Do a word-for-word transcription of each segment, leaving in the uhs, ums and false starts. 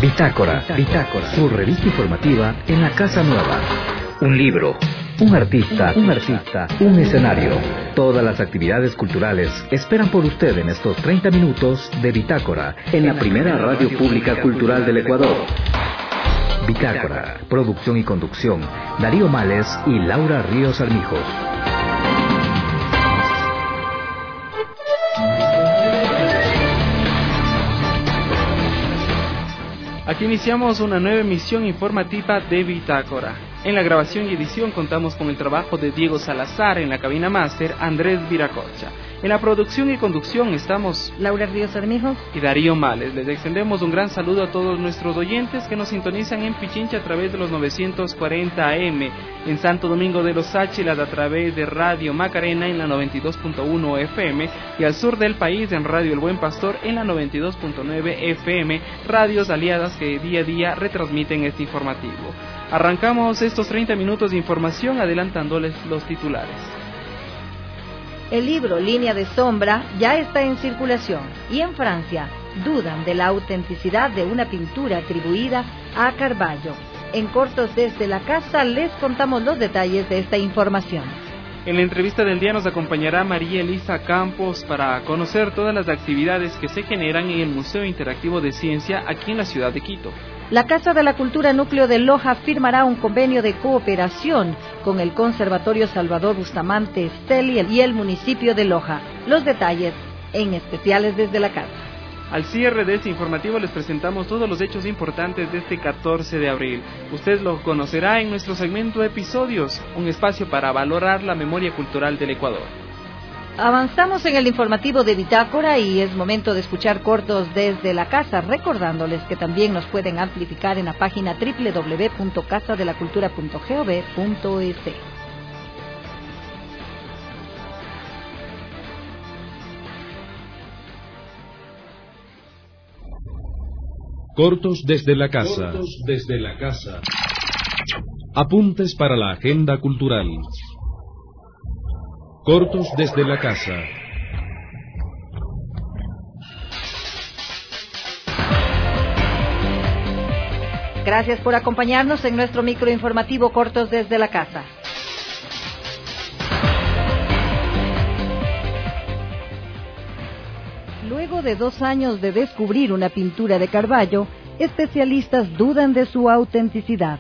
Bitácora, Bitácora, su revista informativa en la Casa Nueva. Un libro, un artista, un artista, un escenario. Todas las actividades culturales esperan por usted en estos treinta minutos de Bitácora, en la primera radio pública cultural del Ecuador. Bitácora, producción y conducción, Darío Males y Laura Ríos Armijos. Aquí iniciamos una nueva emisión informativa de Bitácora. En la grabación y edición contamos con el trabajo de Diego Salazar, en la cabina máster Andrés Viracocha. En la producción y conducción estamos Laura Ríos Armijos y Darío Males. Les extendemos un gran saludo a todos nuestros oyentes que nos sintonizan en Pichincha a través de los novecientos cuarenta A M, en Santo Domingo de los Áchilas a través de Radio Macarena en la noventa y dos punto uno F M y al sur del país en Radio El Buen Pastor en la noventa y dos punto nueve F M, radios aliadas que día a día retransmiten este informativo. Arrancamos estos treinta minutos de información adelantándoles los titulares. El libro Línea de Sombra ya está en circulación y en Francia dudan de la autenticidad de una pintura atribuida a Caravaggio. En Cortos desde la Casa les contamos los detalles de esta información. En la entrevista del día nos acompañará María Elisa Campos para conocer todas las actividades que se generan en el Museo Interactivo de Ciencia aquí en la ciudad de Quito. La Casa de la Cultura Núcleo de Loja firmará un convenio de cooperación con el Conservatorio Salvador Bustamante Estelí y el municipio de Loja. Los detalles en especiales desde la casa. Al cierre de este informativo les presentamos todos los hechos importantes de este catorce de abril. Usted lo conocerá en nuestro segmento de episodios, un espacio para valorar la memoria cultural del Ecuador. Avanzamos en el informativo de Bitácora y es momento de escuchar Cortos desde la Casa, recordándoles que también nos pueden amplificar en la página doble u doble u doble u punto casa de la cultura punto gov punto es. Cortos desde la Casa. Cortos desde la Casa. Apuntes para la agenda cultural. Cortos desde la Casa. Gracias por acompañarnos en nuestro microinformativo Cortos desde la Casa. Luego de dos años de descubrir una pintura de Caravaggio, especialistas dudan de su autenticidad.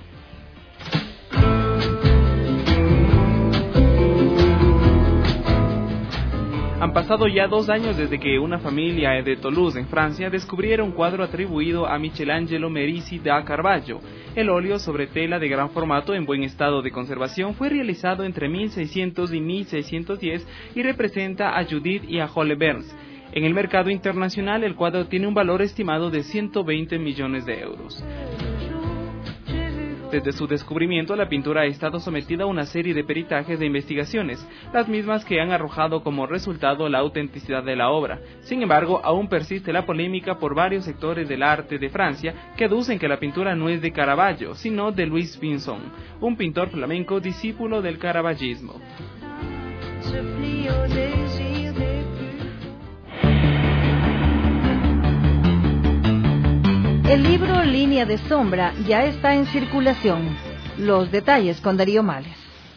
Han pasado ya dos años desde que una familia de Toulouse, en Francia, descubriera un cuadro atribuido a Michelangelo Merisi da Caravaggio. El óleo sobre tela de gran formato en buen estado de conservación fue realizado entre mil seiscientos y mil seiscientos diez y representa a Judith y a Jules Vernes. En el mercado internacional, el cuadro tiene un valor estimado de ciento veinte millones de euros. Desde su descubrimiento, la pintura ha estado sometida a una serie de peritajes e investigaciones, las mismas que han arrojado como resultado la autenticidad de la obra. Sin embargo, aún persiste la polémica por varios sectores del arte de Francia que aducen que la pintura no es de Caravaggio, sino de Louis Pinson, un pintor flamenco discípulo del caravaggismo. El libro Línea de Sombra ya está en circulación. Los detalles con Darío Males.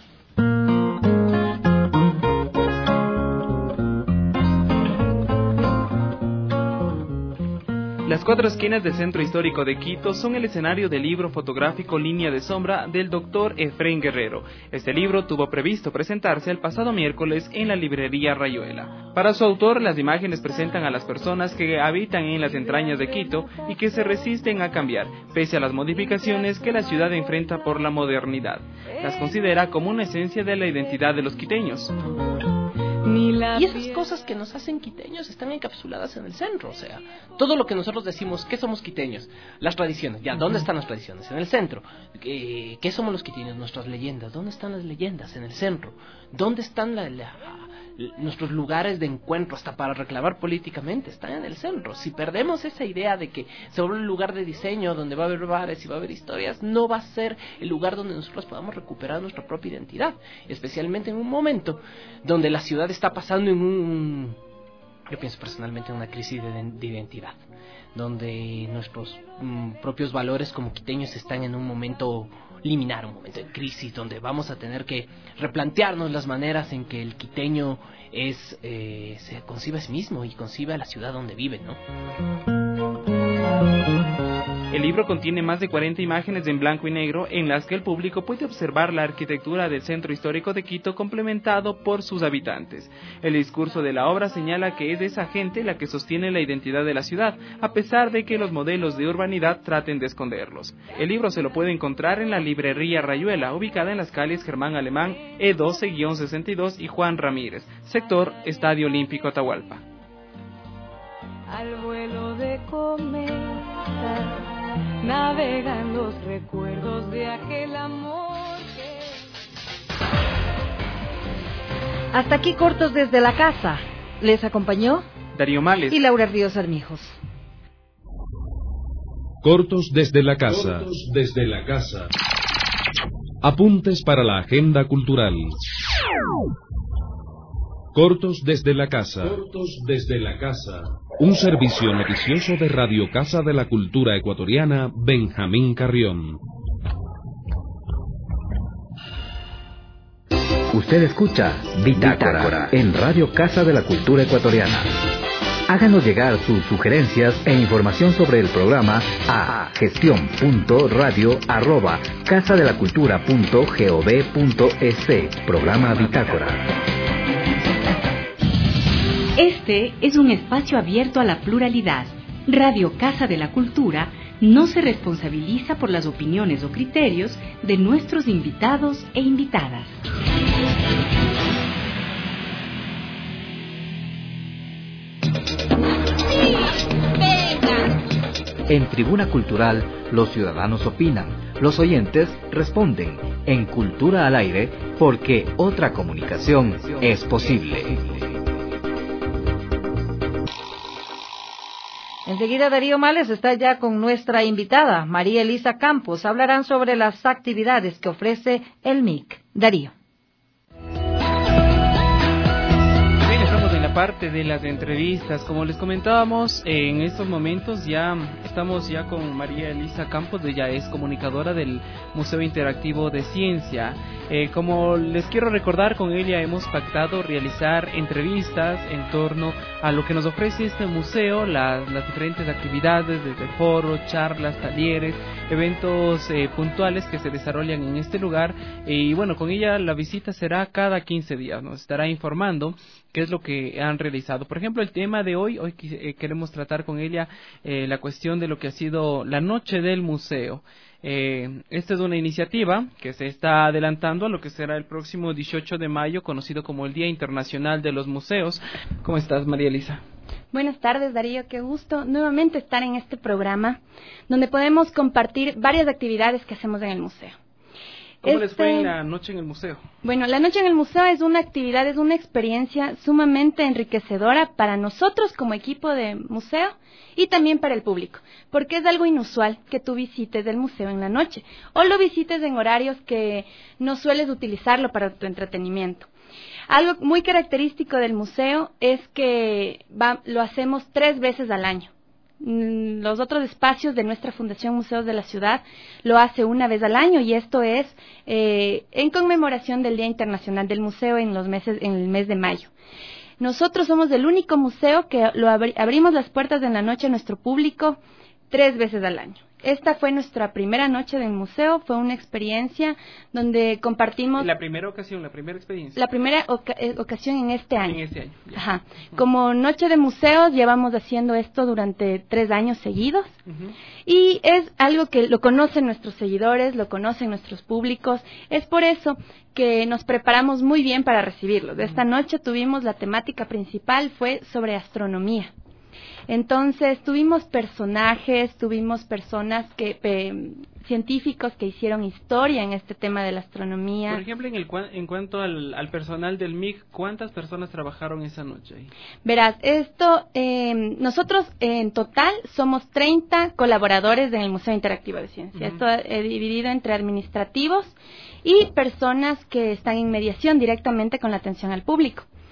Las cuatro esquinas del Centro Histórico de Quito son el escenario del libro fotográfico Línea de Sombra del doctor Efraín Guerrero. Este libro tuvo previsto presentarse el pasado miércoles en la librería Rayuela. Para su autor, las imágenes presentan a las personas que habitan en las entrañas de Quito y que se resisten a cambiar, pese a las modificaciones que la ciudad enfrenta por la modernidad. Las considera como una esencia de la identidad de los quiteños. Y esas cosas que nos hacen quiteños están encapsuladas en el centro, o sea, todo lo que nosotros decimos, ¿qué somos quiteños? Las tradiciones, ya, ¿dónde están las tradiciones? En el centro. ¿Qué, qué somos los quiteños? Nuestras leyendas, ¿dónde están las leyendas? En el centro. ¿Dónde están la, la, nuestros lugares de encuentro hasta para reclamar políticamente? Están en el centro. Si perdemos esa idea de que se vuelve un lugar de diseño donde va a haber bares y va a haber historias, no va a ser el lugar donde nosotros podamos recuperar nuestra propia identidad, especialmente en un momento donde la ciudad está pasando en un, yo pienso personalmente en una crisis de, de identidad, donde nuestros mm, propios valores como quiteños están en un momento liminar, un momento de crisis, donde vamos a tener que replantearnos las maneras en que el quiteño es eh, se concibe a sí mismo y concibe a la ciudad donde vive, ¿no? El libro contiene más de cuarenta imágenes en blanco y negro en las que el público puede observar la arquitectura del centro histórico de Quito complementado por sus habitantes. El discurso de la obra señala que es esa gente la que sostiene la identidad de la ciudad, a pesar de que los modelos de urbanidad traten de esconderlos. El libro se lo puede encontrar en la librería Rayuela, ubicada en las calles Germán Alemán, E doce sesenta y dos y Juan Ramírez, sector Estadio Olímpico Atahualpa. Al vuelo de cometa navegan los recuerdos de aquel amor que... Hasta aquí Cortos desde la Casa. Les acompañó Darío Males y Laura Ríos Armijos. Cortos desde la Casa. Cortos desde la Casa. Apuntes para la agenda cultural. Cortos desde la Casa. Cortos desde la Casa. Un servicio noticioso de Radio Casa de la Cultura Ecuatoriana, Benjamín Carrión. Usted escucha Bitácora, Bitácora en Radio Casa de la Cultura Ecuatoriana. Háganos llegar sus sugerencias e información sobre el programa a gestión punto radio arroba casa de la cultura punto gov punto es. Programa Bitácora. Este es un espacio abierto a la pluralidad. Radio Casa de la Cultura no se responsabiliza por las opiniones o criterios de nuestros invitados e invitadas. En Tribuna Cultural, los ciudadanos opinan, los oyentes responden. En Cultura al Aire, porque otra comunicación es posible. Enseguida Darío Males está ya con nuestra invitada, María Elisa Campos. Hablarán sobre las actividades que ofrece el M I C. Darío. Bien, estamos en la parte de las entrevistas. Como les comentábamos, en estos momentos ya estamos ya con María Elisa Campos, ella es comunicadora del Museo Interactivo de Ciencia. Eh, como les quiero recordar, con ella hemos pactado realizar entrevistas en torno a lo que nos ofrece este museo, las, las diferentes actividades, desde foros, charlas, talleres, eventos eh, puntuales que se desarrollan en este lugar. Y bueno, con ella la visita será cada quince días, nos estará informando qué es lo que han realizado. Por ejemplo, el tema de hoy, hoy eh, queremos tratar con ella eh, la cuestión de lo que ha sido la Noche del Museo. Eh, esta es una iniciativa que se está adelantando a lo que será el próximo dieciocho de mayo, conocido como el Día Internacional de los Museos. ¿Cómo estás, María Elisa? Buenas tardes, Darío. Qué gusto nuevamente estar en este programa donde podemos compartir varias actividades que hacemos en el museo. ¿Cómo este... les fue en la noche en el museo? Bueno, la noche en el museo es una actividad, es una experiencia sumamente enriquecedora para nosotros como equipo de museo y también para el público, porque es algo inusual que tú visites el museo en la noche o lo visites en horarios que no sueles utilizarlo para tu entretenimiento. Algo muy característico del museo es que va, lo hacemos tres veces al año. Los otros espacios de nuestra Fundación Museos de la Ciudad lo hace una vez al año y esto es eh, en conmemoración del Día Internacional del Museo en los meses en el mes de mayo. Nosotros somos el único museo que lo abri- abrimos las puertas en la noche a nuestro público tres veces al año. Esta fue nuestra primera noche del museo, fue una experiencia donde compartimos... La primera ocasión, la primera experiencia. La primera oca- eh, ocasión en este año. En este año. Ya. Ajá. Como Noche de Museos llevamos haciendo esto durante tres años seguidos. Uh-huh. Y es algo que lo conocen nuestros seguidores, lo conocen nuestros públicos. Es por eso que nos preparamos muy bien para recibirlo. De esta noche tuvimos la temática principal, fue sobre astronomía. Entonces tuvimos personajes, tuvimos personas que eh, científicos que hicieron historia en este tema de la astronomía. Por ejemplo, en, el, en cuanto al, al personal del M I C, ¿cuántas personas trabajaron esa noche ahí? Verás, esto, eh, nosotros en total somos treinta colaboradores en el Museo Interactivo de Ciencia. Uh-huh. Esto es dividido entre administrativos y personas que están en mediación directamente con la atención al público.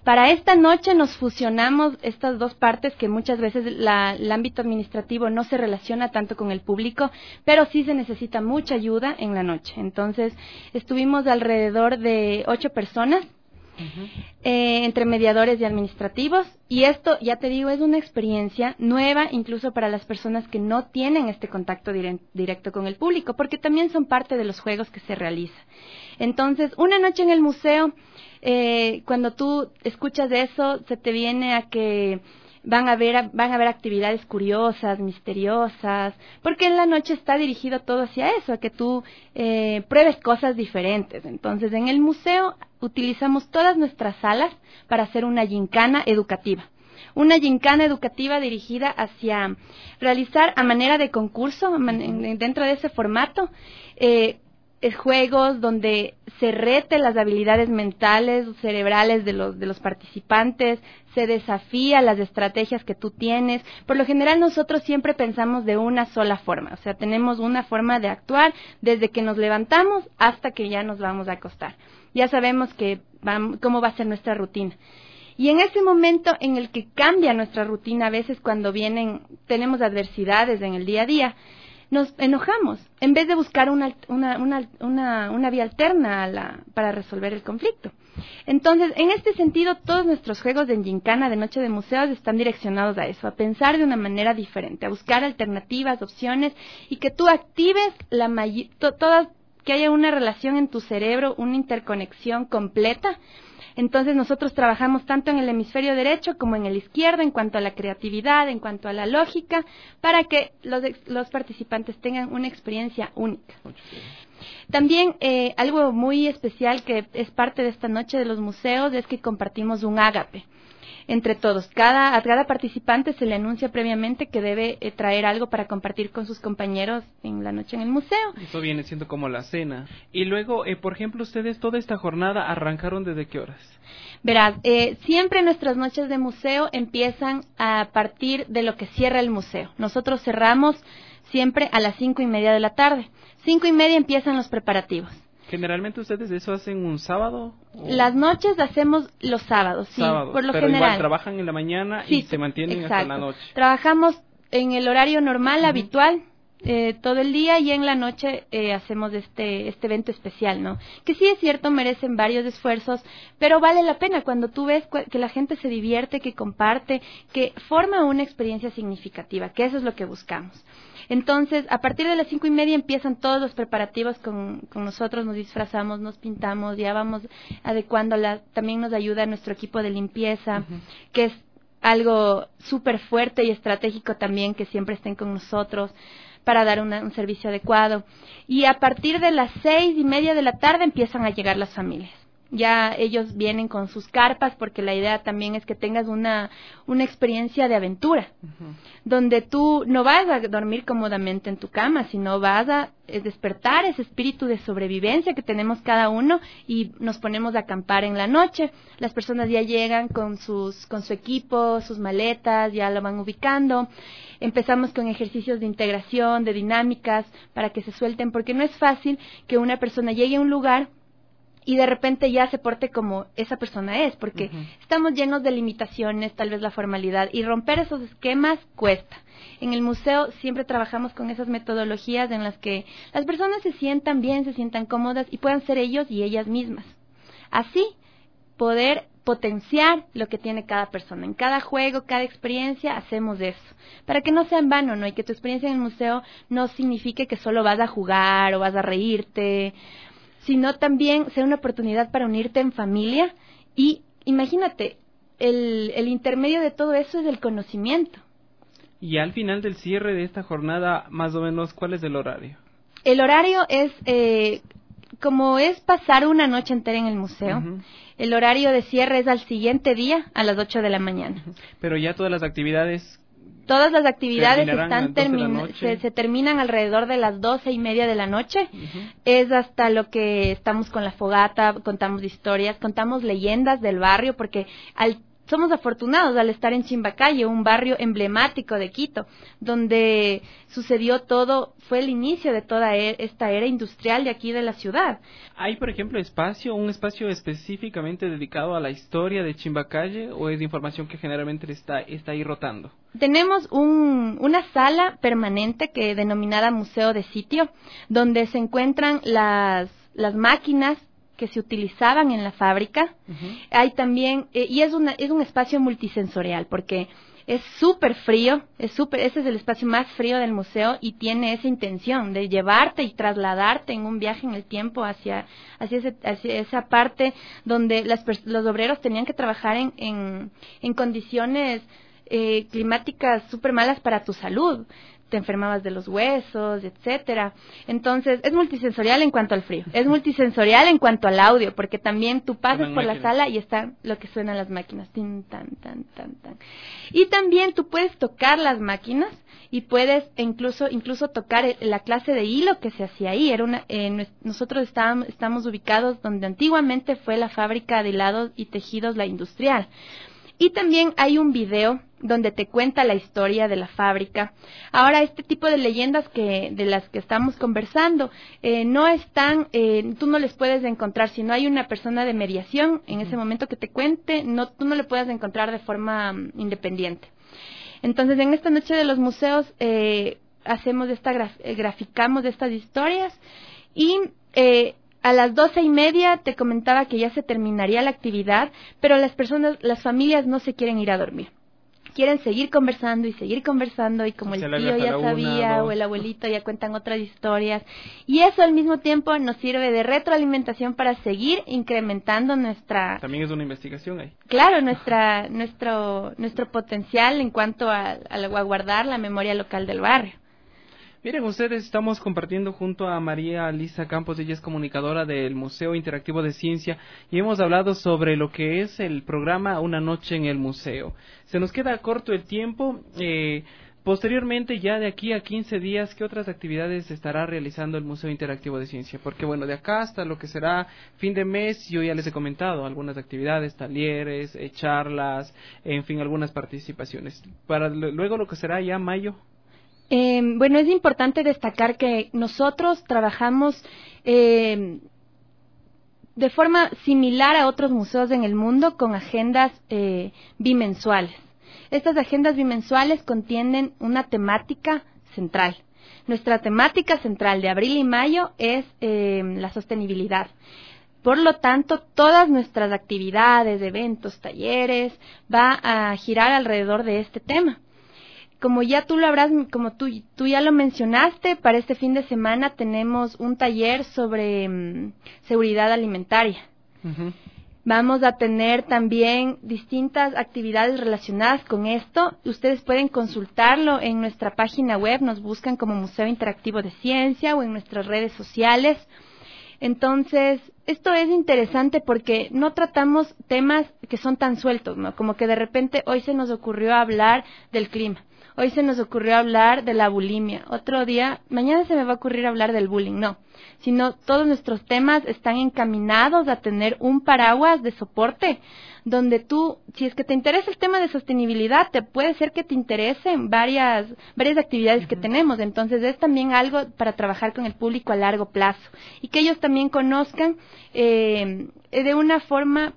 Para esta noche nos fusionamos estas dos partes que muchas veces la, el ámbito administrativo no se relaciona tanto con el público, pero sí se necesita mucha ayuda en la noche. Entonces, estuvimos alrededor de ocho personas, uh-huh. eh, entre mediadores y administrativos, y esto, ya te digo, es una experiencia nueva incluso para las personas que no tienen este contacto dire- directo con el público, porque también son parte de los juegos que se realizan. Entonces, una noche en el museo, eh, cuando tú escuchas de eso, se te viene a que van a haber, van a haber actividades curiosas, misteriosas, porque en la noche está dirigido todo hacia eso, a que tú eh, pruebes cosas diferentes. Entonces, en el museo utilizamos todas nuestras salas para hacer una gincana educativa. Una gincana educativa dirigida hacia realizar a manera de concurso, dentro de ese formato, eh, juegos donde se rete las habilidades mentales, cerebrales de los de los participantes, se desafía las estrategias que tú tienes. Por lo general nosotros siempre pensamos de una sola forma, o sea, tenemos una forma de actuar desde que nos levantamos hasta que ya nos vamos a acostar. Ya sabemos que vamos, cómo va a ser nuestra rutina. Y en ese momento en el que cambia nuestra rutina, a veces cuando vienen, tenemos adversidades en el día a día, nos enojamos, en vez de buscar una, una, una, una, una vía alterna a la, para resolver el conflicto. Entonces, en este sentido, todos nuestros juegos de gincana de Noche de Museos están direccionados a eso, a pensar de una manera diferente, a buscar alternativas, opciones, y que tú actives la may- to- todas, que haya una relación en tu cerebro, una interconexión completa. Entonces nosotros trabajamos tanto en el hemisferio derecho como en el izquierdo en cuanto a la creatividad, en cuanto a la lógica, para que los, los participantes tengan una experiencia única. También eh, algo muy especial que es parte de esta noche de los museos es que compartimos un ágape entre todos. Cada, a cada participante se le anuncia previamente que debe eh, traer algo para compartir con sus compañeros en la noche en el museo. Eso viene siendo como la cena. Y luego, eh, por ejemplo, ustedes toda esta jornada arrancaron ¿desde qué horas? Verás, eh, siempre nuestras noches de museo empiezan a partir de lo que cierra el museo. Nosotros cerramos siempre a las cinco y media de la tarde. Cinco y media empiezan los preparativos. Generalmente ustedes eso hacen un sábado. ¿O? Las noches hacemos los sábados, sí, sábados, por lo pero general. Igual trabajan en la mañana sí, y se mantienen exacto. hasta la noche. Trabajamos en el horario normal, uh-huh. habitual, eh, todo el día, y en la noche eh, hacemos este este evento especial, ¿no? Que sí es cierto, merecen varios esfuerzos, pero vale la pena cuando tú ves que la gente se divierte, que comparte, que forma una experiencia significativa, que eso es lo que buscamos. Entonces, a partir de las cinco y media empiezan todos los preparativos con, con nosotros, nos disfrazamos, nos pintamos, ya vamos adecuándola. También nos ayuda nuestro equipo de limpieza, uh-huh. que es algo súper fuerte y estratégico también, que siempre estén con nosotros para dar una, un servicio adecuado. Y a partir de las seis y media de la tarde empiezan a llegar las familias. Ya ellos vienen con sus carpas, porque la idea también es que tengas una, una experiencia de aventura, uh-huh. donde tú no vas a dormir cómodamente en tu cama, sino vas a despertar ese espíritu de sobrevivencia que tenemos cada uno, y nos ponemos a acampar en la noche. Las personas ya llegan con sus, con su equipo, sus maletas, ya lo van ubicando. Empezamos con ejercicios de integración, de dinámicas, para que se suelten, porque no es fácil que una persona llegue a un lugar y de repente ya se porte como esa persona es, porque uh-huh. estamos llenos de limitaciones, tal vez la formalidad, y romper esos esquemas cuesta. En el museo siempre trabajamos con esas metodologías en las que las personas se sientan bien, se sientan cómodas y puedan ser ellos y ellas mismas. Así, poder potenciar lo que tiene cada persona. En cada juego, cada experiencia, hacemos eso, para que no sea en vano, ¿no? Y que tu experiencia en el museo no signifique que solo vas a jugar o vas a reírte, sino también sea una oportunidad para unirte en familia. Y imagínate, el, el intermedio de todo eso es el conocimiento. Y al final del cierre de esta jornada, más o menos, ¿cuál es el horario? El horario es, eh, como es pasar una noche entera en el museo, uh-huh. el horario de cierre es al siguiente día a las ocho de la mañana. Uh-huh. Pero ya todas las actividades... Todas las actividades están termin- se, se terminan alrededor de las doce y media de la noche. Uh-huh. Es hasta lo que estamos con la fogata, contamos historias, contamos leyendas del barrio, porque al somos afortunados al estar en Chimbacalle, un barrio emblemático de Quito, donde sucedió todo, fue el inicio de toda e- esta era industrial de aquí de la ciudad. ¿Hay, por ejemplo, espacio, un espacio específicamente dedicado a la historia de Chimbacalle o es información que generalmente está, está ahí rotando? Tenemos un, una sala permanente que denominada Museo de Sitio, donde se encuentran las, las máquinas que se utilizaban en la fábrica. Uh-huh. Hay también, eh, y es, una, es un espacio multisensorial, porque es súper frío, es súper, ese es el espacio más frío del museo y tiene esa intención de llevarte y trasladarte en un viaje en el tiempo hacia, hacia, ese, hacia esa parte donde las, los obreros tenían que trabajar en, en, en condiciones eh, climáticas súper malas para tu salud. Te enfermabas de los huesos, etcétera. Entonces, es multisensorial en cuanto al frío, es multisensorial en cuanto al audio, porque también tú pasas por la sala y está lo que suenan las máquinas, tin, tan, tan, tan, tan. Y también tú puedes tocar las máquinas y puedes incluso incluso tocar la clase de hilo que se hacía ahí. Era una, eh, nosotros estábamos, estamos ubicados donde antiguamente fue la fábrica de hilados y tejidos La Industrial. Y también hay un video donde te cuenta la historia de la fábrica. Ahora, este tipo de leyendas que de las que estamos conversando, eh, no están, eh, tú no les puedes encontrar, si no hay una persona de mediación en ese momento que te cuente, no, tú no le puedes encontrar de forma um, independiente. Entonces, en esta noche de los museos, eh, hacemos esta, graf, eh, graficamos estas historias y eh, a las doce y media te comentaba que ya se terminaría la actividad, pero las personas, las familias no se quieren ir a dormir. Quieren seguir conversando y seguir conversando y como el tío ya sabía o el abuelito ya cuentan otras historias. Y eso al mismo tiempo nos sirve de retroalimentación para seguir incrementando nuestra... También es una investigación ahí. Claro, nuestra, nuestro, nuestro potencial en cuanto a, a guardar la memoria local del barrio. Miren, ustedes estamos compartiendo junto a María Lisa Campos, ella es comunicadora del Museo Interactivo de Ciencia y hemos hablado sobre lo que es el programa Una Noche en el Museo. Se nos queda corto el tiempo, eh, posteriormente ya de aquí a quince días, ¿qué otras actividades estará realizando el Museo Interactivo de Ciencia? Porque bueno, de acá hasta lo que será fin de mes, yo ya les he comentado algunas actividades, talleres, eh, charlas, en fin, algunas participaciones. Para luego lo que será ya mayo. Eh, bueno, es importante destacar que nosotros trabajamos eh, de forma similar a otros museos en el mundo con agendas eh, bimensuales. Estas agendas bimensuales contienen una temática central. Nuestra temática central de abril y mayo es eh, la sostenibilidad. Por lo tanto, todas nuestras actividades, eventos, talleres, va a girar alrededor de este tema. Como ya tú lo habrás, como tú, tú ya lo mencionaste, para este fin de semana tenemos un taller sobre um, seguridad alimentaria. Uh-huh. Vamos a tener también distintas actividades relacionadas con esto. Ustedes pueden consultarlo en nuestra página web, nos buscan como Museo Interactivo de Ciencia o en nuestras redes sociales. Entonces, esto es interesante porque no tratamos temas que son tan sueltos, ¿no? Como que de repente hoy se nos ocurrió hablar del clima. Hoy se nos ocurrió hablar de la bulimia, otro día, mañana se me va a ocurrir hablar del bullying, no, sino todos nuestros temas están encaminados a tener un paraguas de soporte, donde tú, si es que te interesa el tema de sostenibilidad, te puede ser que te interesen varias, varias actividades uh-huh. que tenemos, entonces es también algo para trabajar con el público a largo plazo, y que ellos también conozcan eh, de una forma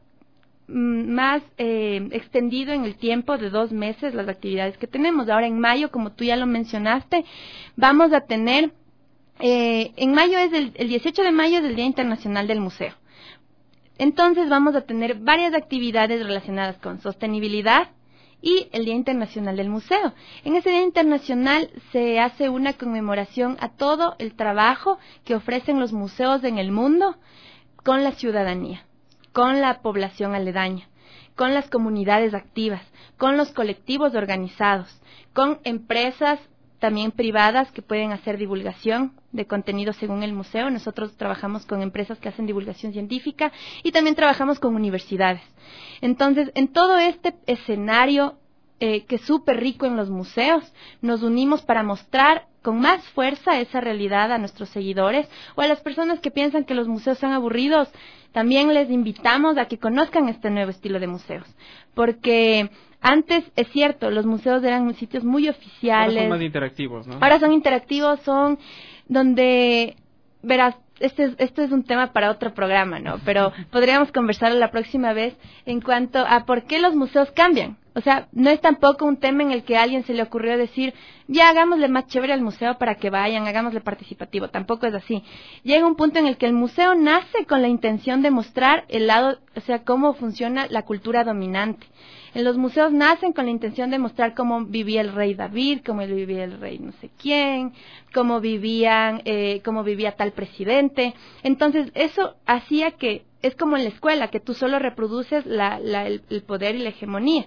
más eh, extendido en el tiempo de dos meses las actividades que tenemos. Ahora en mayo, como tú ya lo mencionaste, vamos a tener, eh, en mayo es el, el dieciocho de mayo es el Día Internacional del Museo. Entonces vamos a tener varias actividades relacionadas con sostenibilidad y el Día Internacional del Museo. En ese Día Internacional se hace una conmemoración a todo el trabajo que ofrecen los museos en el mundo con la ciudadanía, con la población aledaña, con las comunidades activas, con los colectivos organizados, con empresas también privadas que pueden hacer divulgación de contenido según el museo. Nosotros trabajamos con empresas que hacen divulgación científica y también trabajamos con universidades. Entonces, en todo este escenario eh, que es súper rico en los museos. Nos unimos para mostrar con más fuerza esa realidad a nuestros seguidores o a las personas que piensan que los museos son aburridos. También les invitamos a que conozcan este nuevo estilo de museos, porque antes, es cierto, los museos eran sitios muy oficiales. Ahora son más interactivos, ¿no? Ahora son interactivos, son donde, verás, este es, esto es un tema para otro programa, ¿no? Pero podríamos conversar la próxima vez en cuanto a por qué los museos cambian. O sea, no es tampoco un tema en el que a alguien se le ocurrió decir, ya hagámosle más chévere al museo para que vayan, hagámosle participativo. Tampoco es así. Llega un punto en el que el museo nace con la intención de mostrar el lado, o sea, cómo funciona la cultura dominante. En los museos nacen con la intención de mostrar cómo vivía el rey David, cómo vivía el rey no sé quién, cómo vivían, eh, cómo vivía tal presidente. Entonces, eso hacía que, es como en la escuela, que tú solo reproduces la, la, el, el poder y la hegemonía.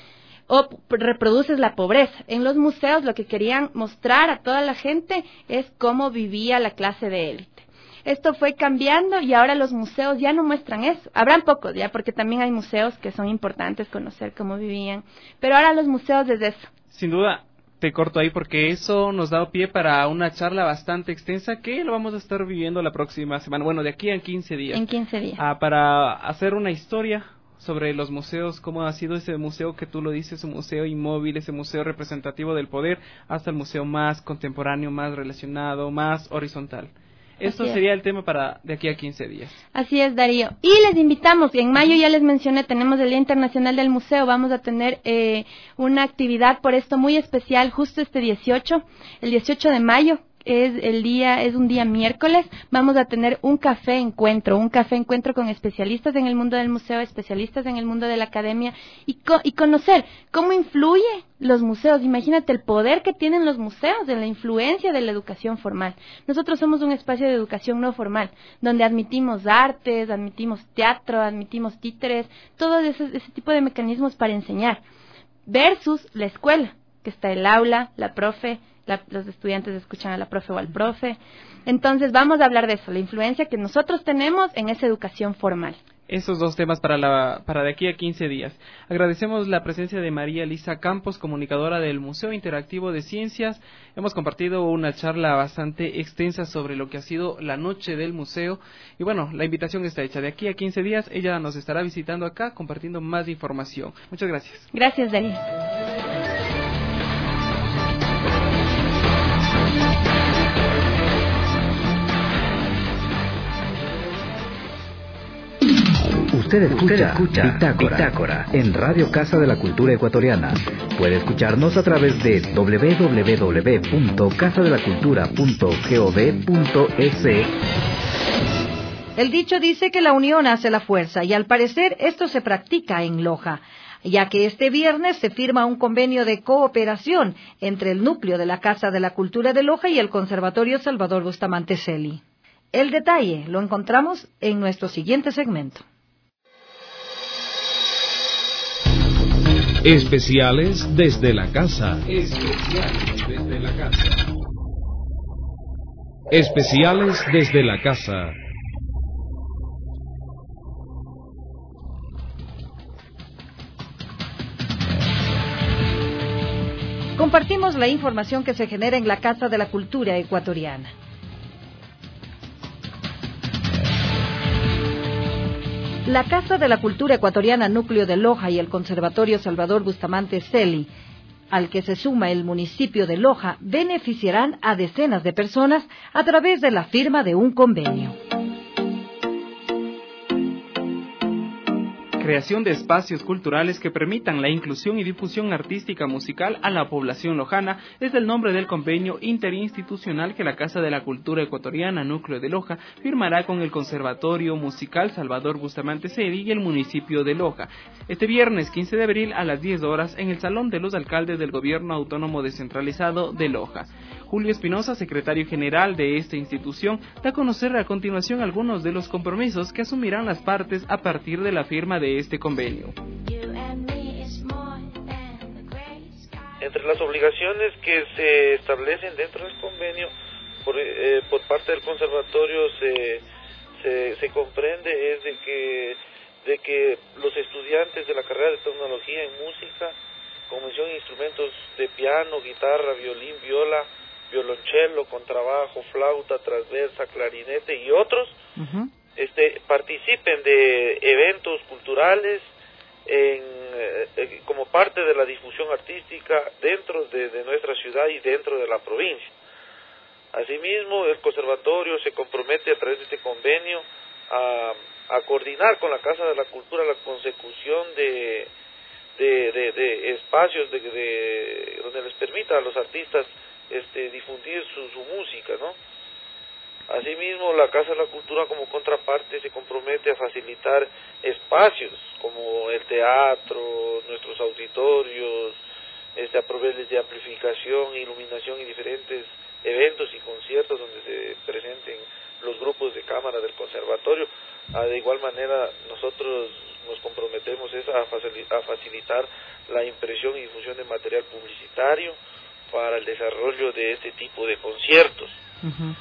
O reproduces la pobreza. En los museos lo que querían mostrar a toda la gente es cómo vivía la clase de élite. Esto fue cambiando y ahora los museos ya no muestran eso. Habrán pocos ya, porque también hay museos que son importantes conocer cómo vivían. Pero ahora los museos desde eso. Sin duda, te corto ahí porque eso nos da pie para una charla bastante extensa que lo vamos a estar viviendo la próxima semana. Bueno, de aquí a quince días. En quince días. Ah, para hacer una historia sobre los museos, cómo ha sido ese museo que tú lo dices, un museo inmóvil, ese museo representativo del poder, hasta el museo más contemporáneo, más relacionado, más horizontal. Esto sería el tema para de aquí a quince días. Así es, Darío. Y les invitamos, en mayo ya les mencioné, tenemos el Día Internacional del Museo, vamos a tener eh, una actividad por esto muy especial, justo este dieciocho, el dieciocho de mayo. Es el día, es un día miércoles, vamos a tener un café encuentro, un café encuentro con especialistas en el mundo del museo, especialistas en el mundo de la academia y, co- y conocer cómo influye los museos. Imagínate el poder que tienen los museos en la influencia de la educación formal. Nosotros somos un espacio de educación no formal, donde admitimos artes, admitimos teatro, admitimos títeres, todo ese, ese tipo de mecanismos para enseñar, versus la escuela, que está el aula, la profe, La, los estudiantes escuchan a la profe o al profe. Entonces vamos a hablar de eso, la influencia que nosotros tenemos en esa educación formal. Esos dos temas para la para de aquí a quince días. Agradecemos la presencia de María Elisa Campos, comunicadora del Museo Interactivo de Ciencias. Hemos compartido una charla bastante extensa sobre lo que ha sido la noche del museo. Y bueno, la invitación está hecha. De aquí a quince días ella nos estará visitando acá, compartiendo más información. Muchas gracias. Gracias, Darío. Usted escucha, Usted escucha Bitácora, Bitácora en Radio Casa de la Cultura Ecuatoriana. Puede escucharnos a través de doble u doble u doble u punto casa de la cultura punto gov punto es. El dicho dice que la unión hace la fuerza y al parecer esto se practica en Loja, ya que este viernes se firma un convenio de cooperación entre el núcleo de la Casa de la Cultura de Loja y el Conservatorio Salvador Bustamante Celi. El detalle lo encontramos en nuestro siguiente segmento. Especiales desde la casa. Especiales desde la casa. Especiales desde la casa. Compartimos la información que se genera en la Casa de la Cultura Ecuatoriana. La Casa de la Cultura Ecuatoriana Núcleo de Loja y el Conservatorio Salvador Bustamante Celi, al que se suma el municipio de Loja, beneficiarán a decenas de personas a través de la firma de un convenio. Creación de espacios culturales que permitan la inclusión y difusión artística musical a la población lojana es el nombre del convenio interinstitucional que la Casa de la Cultura Ecuatoriana Núcleo de Loja firmará con el Conservatorio Musical Salvador Bustamante Celi y el municipio de Loja este viernes quince de abril a las diez horas en el Salón de los Alcaldes del Gobierno Autónomo Descentralizado de Loja. Julio Espinosa, secretario general de esta institución, da a conocer a continuación algunos de los compromisos que asumirán las partes a partir de la firma de este convenio. Entre las obligaciones que se establecen dentro del convenio por, eh, por parte del conservatorio se, se, se comprende es de que, de que los estudiantes de la carrera de tecnología en música como mención instrumentos de piano, guitarra, violín, viola, violonchelo, contrabajo, flauta, transversa, clarinete y otros, uh-huh. este, participen de eventos culturales en, eh, como parte de la difusión artística dentro de, de nuestra ciudad y dentro de la provincia. Asimismo, el conservatorio se compromete a través de este convenio a, a coordinar con la Casa de la Cultura la consecución de, de, de, de espacios de, de, donde les permita a los artistas este, difundir su, su música, ¿no? Asimismo, la Casa de la Cultura como contraparte se compromete a facilitar espacios como el teatro, nuestros auditorios, este, a proveerles de amplificación, iluminación y diferentes eventos y conciertos donde se presenten los grupos de cámara del conservatorio. Ah, de igual manera, nosotros nos comprometemos es a, facil- a facilitar la impresión y difusión de material publicitario para el desarrollo de este tipo de conciertos. Uh-huh.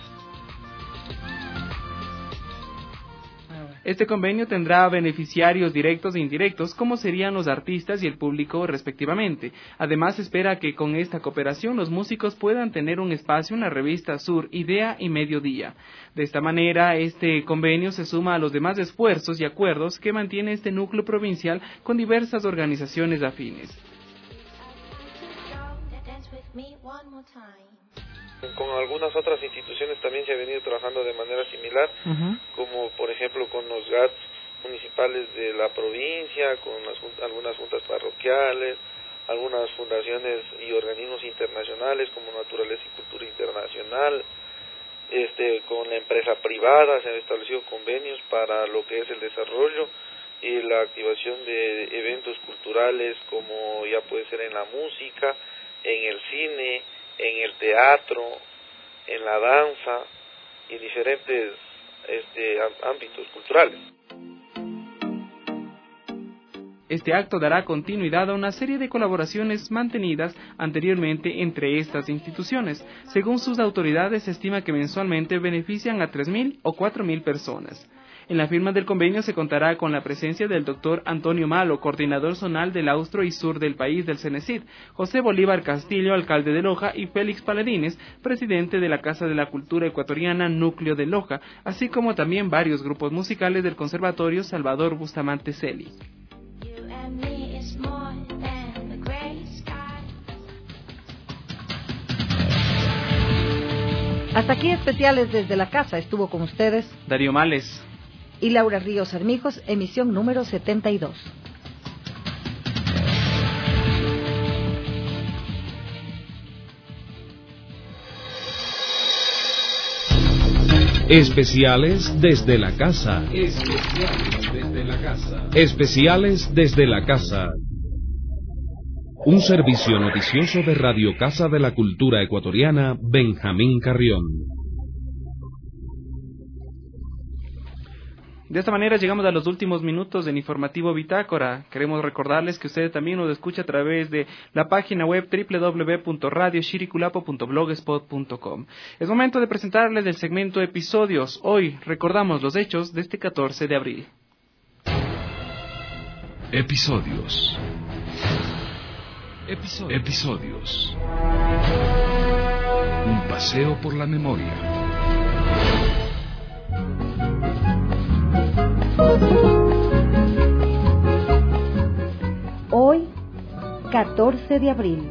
Este convenio tendrá beneficiarios directos e indirectos, como serían los artistas y el público respectivamente. Además, espera que con esta cooperación los músicos puedan tener un espacio en la revista Sur, Idea y Mediodía. De esta manera, este convenio se suma a los demás esfuerzos y acuerdos que mantiene este núcleo provincial con diversas organizaciones afines. Con algunas otras instituciones también se ha venido trabajando de manera similar, uh-huh. como por ejemplo con los G A Ts municipales de la provincia, con las, algunas juntas parroquiales, algunas fundaciones y organismos internacionales como Naturaleza y Cultura Internacional, este, con la empresa privada se han establecido convenios para lo que es el desarrollo y la activación de eventos culturales, como ya puede ser en la música, en el cine, en el teatro, en la danza y diferentes este, ámbitos culturales. Este acto dará continuidad a una serie de colaboraciones mantenidas anteriormente entre estas instituciones. Según sus autoridades, se estima que mensualmente benefician a tres mil o cuatro mil personas. En la firma del convenio se contará con la presencia del doctor Antonio Malo, coordinador zonal del austro y sur del país del CENESID, José Bolívar Castillo, alcalde de Loja, y Félix Paladines, presidente de la Casa de la Cultura Ecuatoriana Núcleo de Loja, así como también varios grupos musicales del Conservatorio Salvador Bustamante Celi. Hasta aquí especiales desde la casa. Estuvo con ustedes Darío Males y Laura Ríos Armijos, emisión número setenta y dos. Especiales desde la casa. Especiales desde la casa. Especiales desde la casa. Un servicio noticioso de Radio Casa de la Cultura Ecuatoriana, Benjamín Carrión. De esta manera llegamos a los últimos minutos del informativo Bitácora. Queremos recordarles que usted también nos escucha a través de la página web doble u doble u doble u punto radio chiriculapo punto blogspot punto com. Es momento de presentarles el segmento Episodios. Hoy recordamos los hechos de este catorce de abril. Episodios. Episodios. Episodios. Un paseo por la memoria. Hoy, catorce de abril.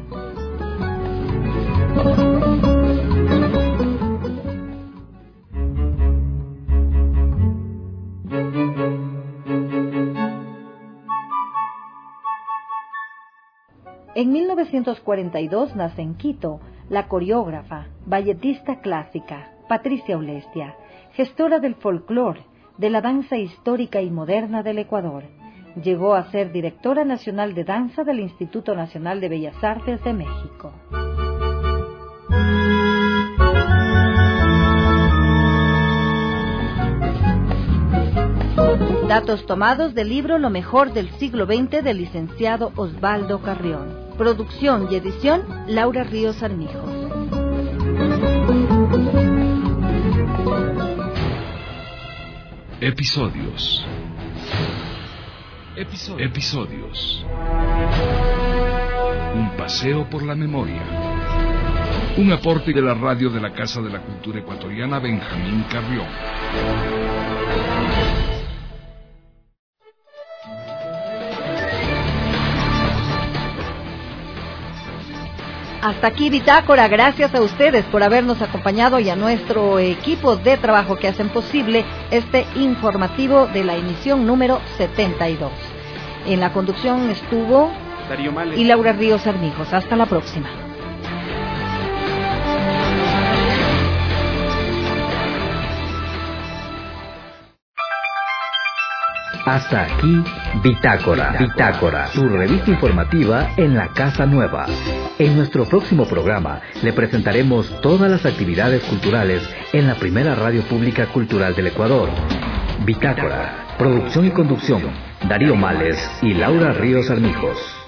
En mil novecientos cuarenta y dos nace en Quito la coreógrafa, balletista clásica, Patricia Ulestia, gestora del folclore, de la danza histórica y moderna del Ecuador. Llegó a ser directora nacional de danza del Instituto Nacional de Bellas Artes de México. Datos tomados del libro Lo mejor del siglo veinte del licenciado Osvaldo Carrión. Producción y edición Laura Ríos Armijos. Episodios. Episodios. Episodios. Un paseo por la memoria. Un aporte de la radio de la Casa de la Cultura Ecuatoriana Benjamín Carrión. Hasta aquí Bitácora, gracias a ustedes por habernos acompañado y a nuestro equipo de trabajo que hacen posible este informativo de la emisión número setenta y dos. En la conducción estuvo Darío Males y Laura Ríos Armijos. Hasta la próxima. Hasta aquí Bitácora, Bitácora, su revista informativa en la Casa Nueva. En nuestro próximo programa le presentaremos todas las actividades culturales en la primera radio pública cultural del Ecuador. Bitácora, producción y conducción, Darío Males y Laura Ríos Armijos.